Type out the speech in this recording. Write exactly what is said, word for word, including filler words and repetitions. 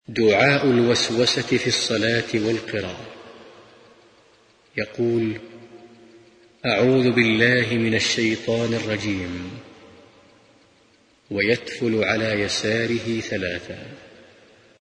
دعاء الوسوسة في الصلاة والقراءة. يقول: أعوذ بالله من الشيطان الرجيم، ويتفل على يساره ثلاثا.